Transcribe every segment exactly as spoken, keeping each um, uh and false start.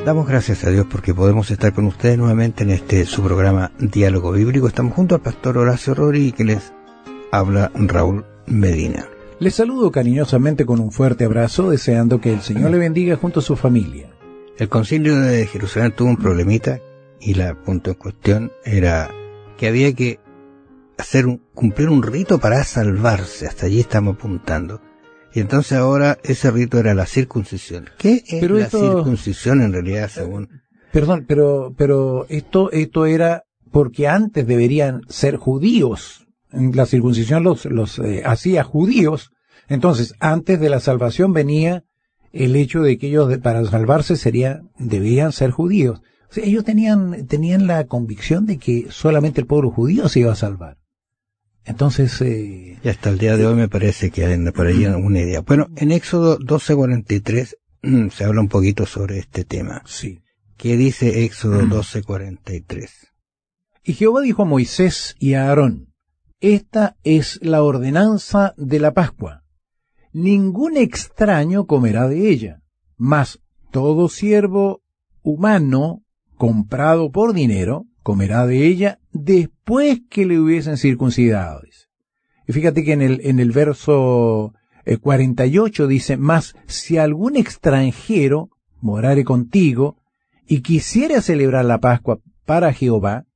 Damos gracias a Dios porque podemos estar con ustedes nuevamente en este su programa Diálogo Bíblico. Estamos junto al pastor Horacio Rodríguez, que les habla Raúl Medina. Les saludo cariñosamente con un fuerte abrazo, deseando que el Señor le bendiga junto a su familia. El concilio de Jerusalén tuvo un problemita y la punto en cuestión era que había que hacer un, cumplir un rito para salvarse. Hasta allí estamos apuntando. Y entonces ahora ese rito era la circuncisión. ¿Qué es pero la esto, circuncisión en realidad según? Perdón, pero pero esto esto era porque antes deberían ser judíos. La circuncisión los los eh, hacía judíos. Entonces, antes de la salvación venía el hecho de que ellos de, para salvarse sería debían ser judíos. O sea, ellos tenían tenían la convicción de que solamente el pueblo judío se iba a salvar. Entonces, eh, y hasta el día de hoy me parece que hay por ahí alguna idea. Bueno, en Éxodo doce cuarenta y tres mmm, se habla un poquito sobre este tema. Sí. ¿Qué dice Éxodo doce cuarenta y tres? Y Jehová dijo a Moisés y a Aarón: esta es la ordenanza de la Pascua. Ningún extraño comerá de ella, mas todo siervo humano comprado por dinero comerá de ella después que le hubiesen circuncidado. Y fíjate que en el, en el verso eh, cuarenta y ocho dice: mas si algún extranjero morare contigo y quisiera celebrar la Pascua para Jehová,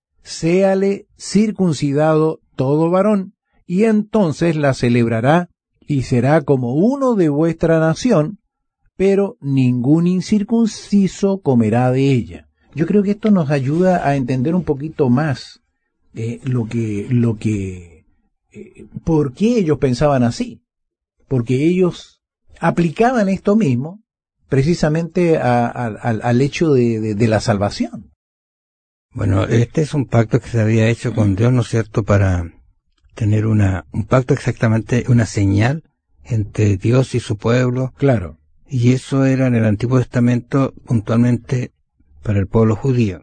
séale circuncidado todo varón, y entonces la celebrará y será como uno de vuestra nación, pero ningún incircunciso comerá de ella. Yo creo que esto nos ayuda a entender un poquito más eh, lo que, lo que, eh, por qué ellos pensaban así. Porque ellos aplicaban esto mismo precisamente a, a, a, al hecho de, de, de la salvación. Bueno, este es un pacto que se había hecho con Dios, ¿no es cierto?, para tener una, un pacto exactamente, una señal entre Dios y su pueblo. Claro. Y eso era en el Antiguo Testamento puntualmente para el pueblo judío.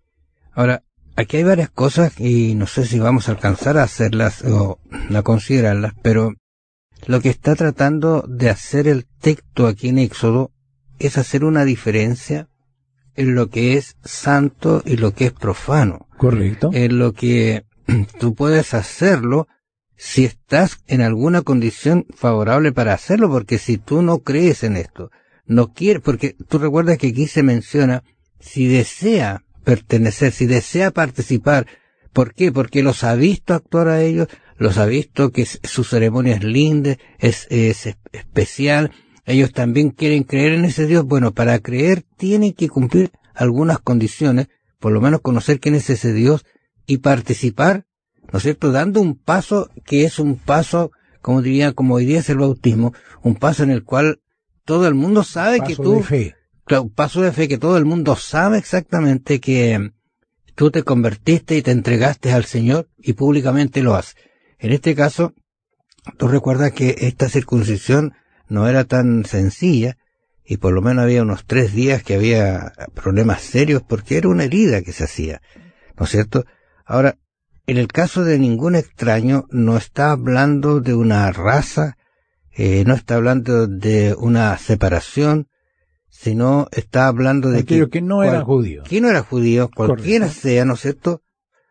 Ahora, aquí hay varias cosas y no sé si vamos a alcanzar a hacerlas o a considerarlas, pero lo que está tratando de hacer el texto aquí en Éxodo es hacer una diferencia en lo que es santo y lo que es profano. Correcto. En lo que tú puedes hacerlo si estás en alguna condición favorable para hacerlo, porque si tú no crees en esto, no quieres, porque tú recuerdas que aquí se menciona si desea pertenecer, si desea participar. ¿Por qué? Porque los ha visto actuar a ellos, los ha visto que su ceremonia es linda, es, es especial. Ellos también quieren creer en ese Dios. Bueno, para creer tienen que cumplir algunas condiciones, por lo menos conocer quién es ese Dios y participar, ¿no es cierto?, dando un paso que es un paso, como diría, como hoy día es el bautismo, un paso en el cual todo el mundo sabe paso que tú, de fe. Claro, un paso de fe que todo el mundo sabe exactamente que tú te convertiste y te entregaste al Señor y públicamente lo haces. En este caso, tú recuerdas que esta circuncisión no era tan sencilla y por lo menos había unos tres días que había problemas serios porque era una herida que se hacía, ¿no es cierto? Ahora, en el caso de ningún extraño, no está hablando de una raza, eh, no está hablando de una separación, sino está hablando de aquellos que, que no eran judíos. Que no era judío, cualquiera Correcto. Sea, ¿no es cierto?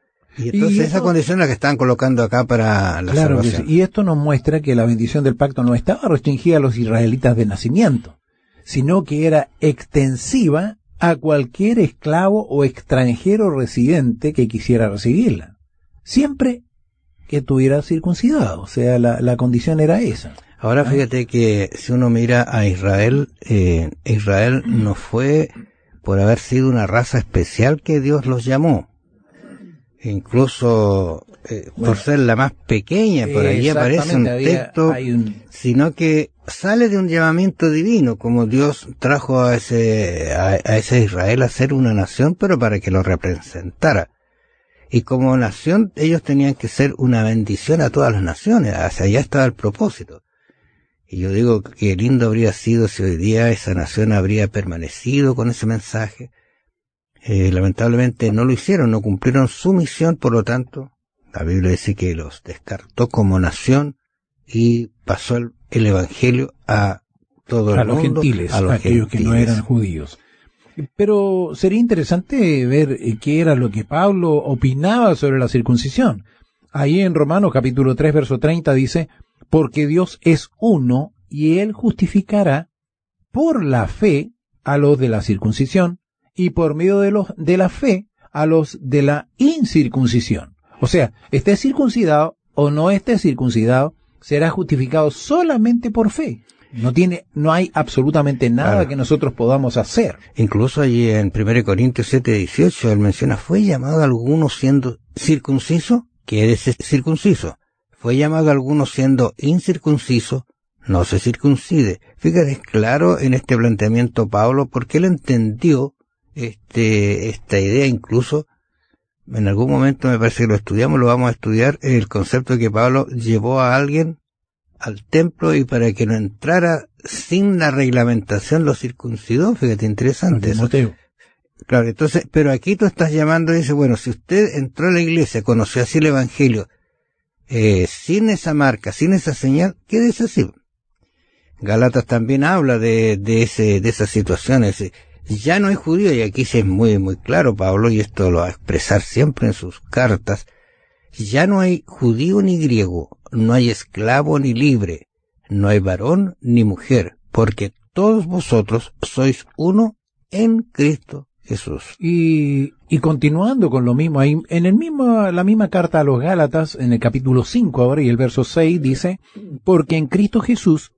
Y entonces y esto, esa condición es la que están colocando acá para la claro salvación. Que sí. Y esto nos muestra que la bendición del pacto no estaba restringida a los israelitas de nacimiento, sino que era extensiva a cualquier esclavo o extranjero residente que quisiera recibirla, siempre que estuviera circuncidado. O sea, la, la condición era esa. Ahora fíjate que si uno mira a Israel, eh, Israel no fue por haber sido una raza especial que Dios los llamó. Incluso eh, bueno, por ser la más pequeña, por allí aparece un texto, había, un... sino que sale de un llamamiento divino, como Dios trajo a ese, a, a ese Israel a ser una nación, pero para que lo representara. Y como nación, ellos tenían que ser una bendición a todas las naciones, hacia allá estaba el propósito. Y yo digo que lindo habría sido si hoy día esa nación habría permanecido con ese mensaje. Eh, lamentablemente no lo hicieron, no cumplieron su misión, por lo tanto, la Biblia dice que los descartó como nación y pasó el, el evangelio a todo el a los mundo, gentiles, a los aquellos gentiles. que no eran judíos. Pero sería interesante ver qué era lo que Pablo opinaba sobre la circuncisión. Ahí en Romanos capítulo tres, verso treinta dice, porque Dios es uno y Él justificará por la fe a los de la circuncisión y por medio de los de la fe a los de la incircuncisión. O sea, esté circuncidado o no esté circuncidado, será justificado solamente por fe. No tiene, no hay absolutamente nada claro. que nosotros podamos hacer. Incluso allí en primera Corintios siete, dieciocho, él menciona, ¿fue llamado alguno siendo circunciso? Quiere ser circunciso. Fue llamado alguno siendo incircunciso, no se circuncide. Fíjate, es claro en este planteamiento Pablo, porque él entendió este, esta idea, incluso en algún momento me parece que lo estudiamos, lo vamos a estudiar, el concepto de que Pablo llevó a alguien al templo y para que no entrara sin la reglamentación lo circuncidó. Fíjate, interesante eso. Claro, entonces, pero aquí tú estás llamando y dices, bueno, si usted entró a la iglesia, conoció así el evangelio, eh, sin esa marca, sin esa señal, quédese así. Gálatas también habla de, de ese, de esas situaciones. Ya no hay judío, y aquí sí es muy, muy claro Pablo, y esto lo va a expresar siempre en sus cartas, ya no hay judío ni griego, no hay esclavo ni libre, no hay varón ni mujer, porque todos vosotros sois uno en Cristo Jesús. Y, y continuando con lo mismo, ahí, en el mismo, la misma carta a los Gálatas, en el capítulo cinco ahora, y el verso seis dice, porque en Cristo Jesús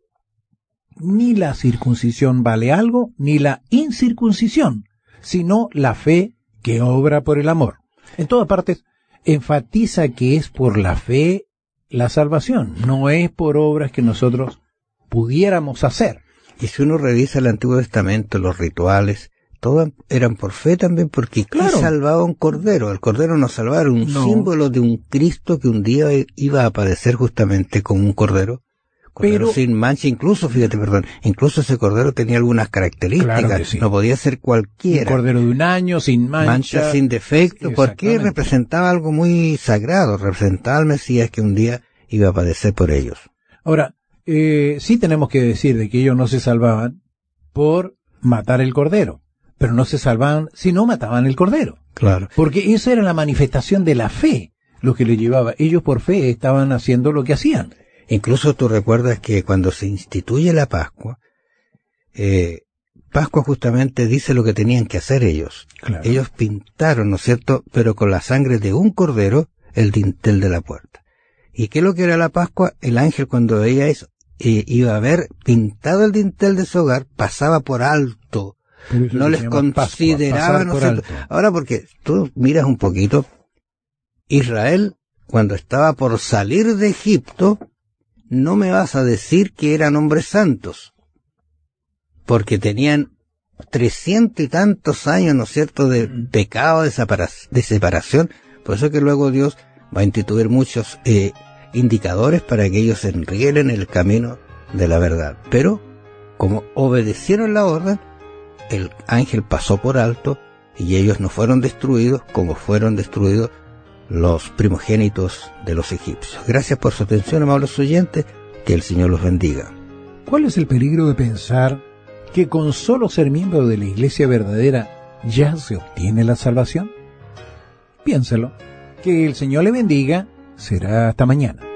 ni la circuncisión vale algo, ni la incircuncisión, sino la fe que obra por el amor. En todas partes, enfatiza que es por la fe la salvación, no es por obras que nosotros pudiéramos hacer. Y si uno revisa el Antiguo Testamento, los rituales, todos eran por fe también, porque claro, ¿quién salvaba un cordero? El cordero no salvaba, era un no. símbolo de un Cristo que un día iba a aparecer justamente como un cordero. Cordero pero, sin mancha, incluso, fíjate, perdón, incluso ese cordero tenía algunas características, claro sí. no podía ser cualquiera. Un cordero de un año, sin mancha. Mancha, sin defecto, porque representaba algo muy sagrado, representaba al Mesías que un día iba a padecer por ellos. Ahora, eh, sí tenemos que decir de que ellos no se salvaban por matar el cordero, pero no se salvaban si no mataban el cordero. Claro. Porque esa era la manifestación de la fe, lo que les llevaba. Ellos por fe estaban haciendo lo que hacían. Incluso tú recuerdas que cuando se instituye la Pascua, eh, Pascua justamente dice lo que tenían que hacer ellos. Claro. Ellos pintaron, ¿no es cierto?, pero con la sangre de un cordero, el dintel de la puerta. ¿Y qué es lo que era la Pascua? El ángel cuando veía eso, eh, iba a ver pintado el dintel de su hogar, pasaba por alto, no les consideraba, ¿no es cierto? Ahora porque tú miras un poquito, Israel, cuando estaba por salir de Egipto, no me vas a decir que eran hombres santos, porque tenían trescientos y tantos años, ¿no es cierto?, de pecado, de, de separación. Por eso que luego Dios va a instituir muchos eh, indicadores para que ellos enrielen el camino de la verdad. Pero, como obedecieron la orden, el ángel pasó por alto y ellos no fueron destruidos como fueron destruidos los primogénitos de los egipcios. Gracias por su atención, amables oyentes, que el Señor los bendiga. ¿Cuál es el peligro de pensar que con solo ser miembro de la iglesia verdadera ya se obtiene la salvación? Piénselo. Que el Señor le bendiga. Será hasta mañana.